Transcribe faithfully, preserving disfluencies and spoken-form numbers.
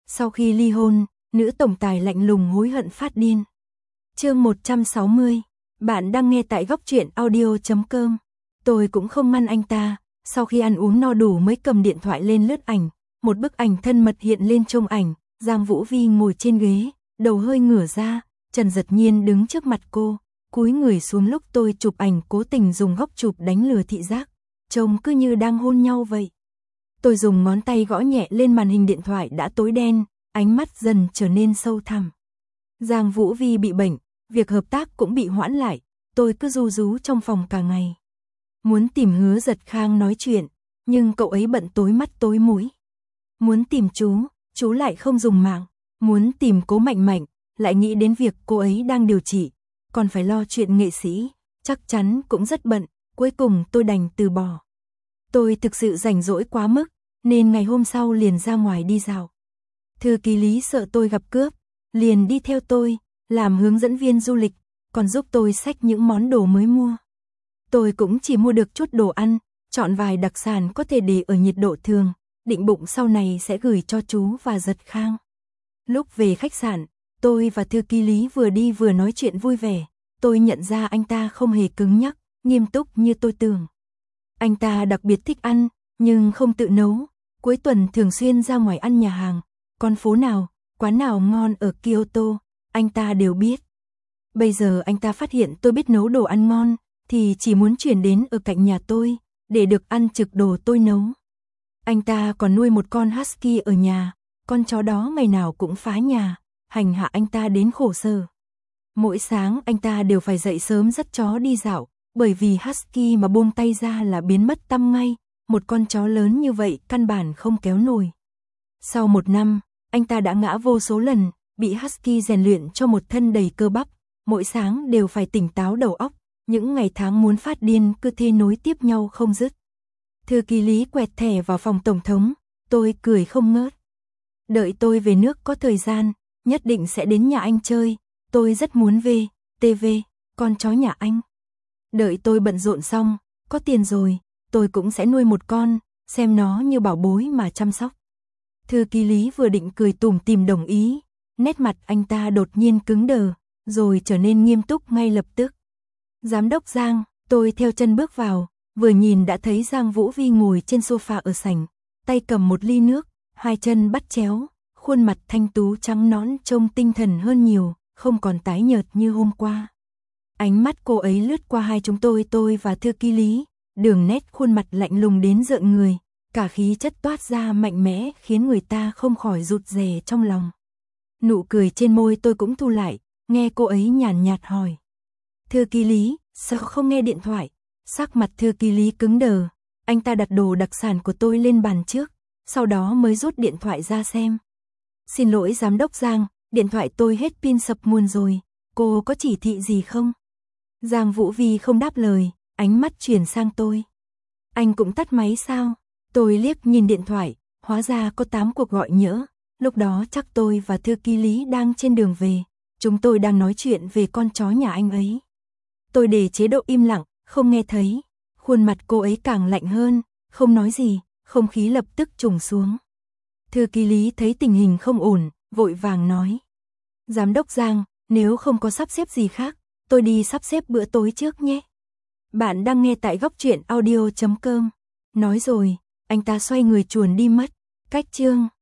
Sau khi ly hôn, nữ tổng tài lạnh lùng hối hận phát điên. Chương một trăm sáu mươi. Bạn đang nghe tại góc truyện audio chấm com. Tôi cũng không ngăn anh ta, sau khi ăn uống no đủ mới cầm điện thoại lên lướt ảnh, một bức ảnh thân mật hiện lên trong ảnh, Giang Vũ Vi ngồi trên ghế, đầu hơi ngửa ra, Trần Dật Nhiên đứng trước mặt cô, cúi người xuống lúc tôi chụp ảnh cố tình dùng góc chụp đánh lừa thị giác, trông cứ như đang hôn nhau vậy. Tôi dùng ngón tay gõ nhẹ lên màn hình điện thoại đã tối đen, ánh mắt dần trở nên sâu thẳm. Giang Vũ Vi bị bệnh, việc hợp tác cũng bị hoãn lại, tôi cứ ru rú trong phòng cả ngày. Muốn tìm Hứa Giật Khang nói chuyện, nhưng cậu ấy bận tối mắt tối mũi. Muốn tìm chú, chú lại không dùng mạng. Muốn tìm Cố Mạnh Mạnh, lại nghĩ đến việc cô ấy đang điều trị, còn phải lo chuyện nghệ sĩ, chắc chắn cũng rất bận, cuối cùng tôi đành từ bỏ. Tôi thực sự rảnh rỗi quá mức, nên ngày hôm sau liền ra ngoài đi dạo. Thư ký Lý sợ tôi gặp cướp, liền đi theo tôi, làm hướng dẫn viên du lịch, còn giúp tôi xách những món đồ mới mua. Tôi cũng chỉ mua được chút đồ ăn, chọn vài đặc sản có thể để ở nhiệt độ thường, định bụng sau này sẽ gửi cho chú và Giật Khang. Lúc về khách sạn, tôi và thư ký Lý vừa đi vừa nói chuyện vui vẻ, tôi nhận ra anh ta không hề cứng nhắc, nghiêm túc như tôi tưởng. Anh ta đặc biệt thích ăn, nhưng không tự nấu, cuối tuần thường xuyên ra ngoài ăn nhà hàng, con phố nào, quán nào ngon ở Kyoto, anh ta đều biết. Bây giờ anh ta phát hiện tôi biết nấu đồ ăn ngon, thì chỉ muốn chuyển đến ở cạnh nhà tôi, để được ăn trực đồ tôi nấu. Anh ta còn nuôi một con husky ở nhà, con chó đó ngày nào cũng phá nhà, hành hạ anh ta đến khổ sở. Mỗi sáng anh ta đều phải dậy sớm dắt chó đi dạo, bởi vì husky mà buông tay ra là biến mất tăm ngay, một con chó lớn như vậy căn bản không kéo nổi. Sau một năm, anh ta đã ngã vô số lần, bị husky rèn luyện cho một thân đầy cơ bắp, mỗi sáng đều phải tỉnh táo đầu óc, những ngày tháng muốn phát điên cứ thế nối tiếp nhau không dứt. Thư ký Lý quẹt thẻ vào phòng tổng thống, tôi cười không ngớt. Đợi tôi về nước có thời gian, nhất định sẽ đến nhà anh chơi, tôi rất muốn về, tê vê, con chó nhà anh. Đợi tôi bận rộn xong, có tiền rồi, tôi cũng sẽ nuôi một con, xem nó như bảo bối mà chăm sóc. Thư ký Lý vừa định cười tủm tỉm đồng ý, nét mặt anh ta đột nhiên cứng đờ, rồi trở nên nghiêm túc ngay lập tức. Giám đốc Giang, tôi theo chân bước vào, vừa nhìn đã thấy Giang Vũ Vi ngồi trên sofa ở sảnh, tay cầm một ly nước, hai chân bắt chéo, khuôn mặt thanh tú trắng nõn trông tinh thần hơn nhiều, không còn tái nhợt như hôm qua. Ánh mắt cô ấy lướt qua hai chúng tôi tôi và thư ký Lý, đường nét khuôn mặt lạnh lùng đến rợn người, cả khí chất toát ra mạnh mẽ khiến người ta không khỏi rụt rè trong lòng. Nụ cười trên môi tôi cũng thu lại, nghe cô ấy nhàn nhạt hỏi. Thư ký Lý, sao không nghe điện thoại? Sắc mặt thư ký Lý cứng đờ, anh ta đặt đồ đặc sản của tôi lên bàn trước, sau đó mới rút điện thoại ra xem. Xin lỗi giám đốc Giang, điện thoại tôi hết pin sập nguồn rồi, cô có chỉ thị gì không? Giang Vũ Vi không đáp lời, ánh mắt chuyển sang tôi. Anh cũng tắt máy sao? Tôi liếc nhìn điện thoại, hóa ra có tám cuộc gọi nhỡ, lúc đó chắc tôi và thư ký Lý đang trên đường về, chúng tôi đang nói chuyện về con chó nhà anh ấy. Tôi để chế độ im lặng, không nghe thấy, khuôn mặt cô ấy càng lạnh hơn, không nói gì, không khí lập tức trùng xuống. Thư ký Lý thấy tình hình không ổn, vội vàng nói. Giám đốc Giang, nếu không có sắp xếp gì khác, tôi đi sắp xếp bữa tối trước nhé. Bạn đang nghe tại góc truyện audio chấm com. Nói rồi, anh ta xoay người chuồn đi mất, cách chương.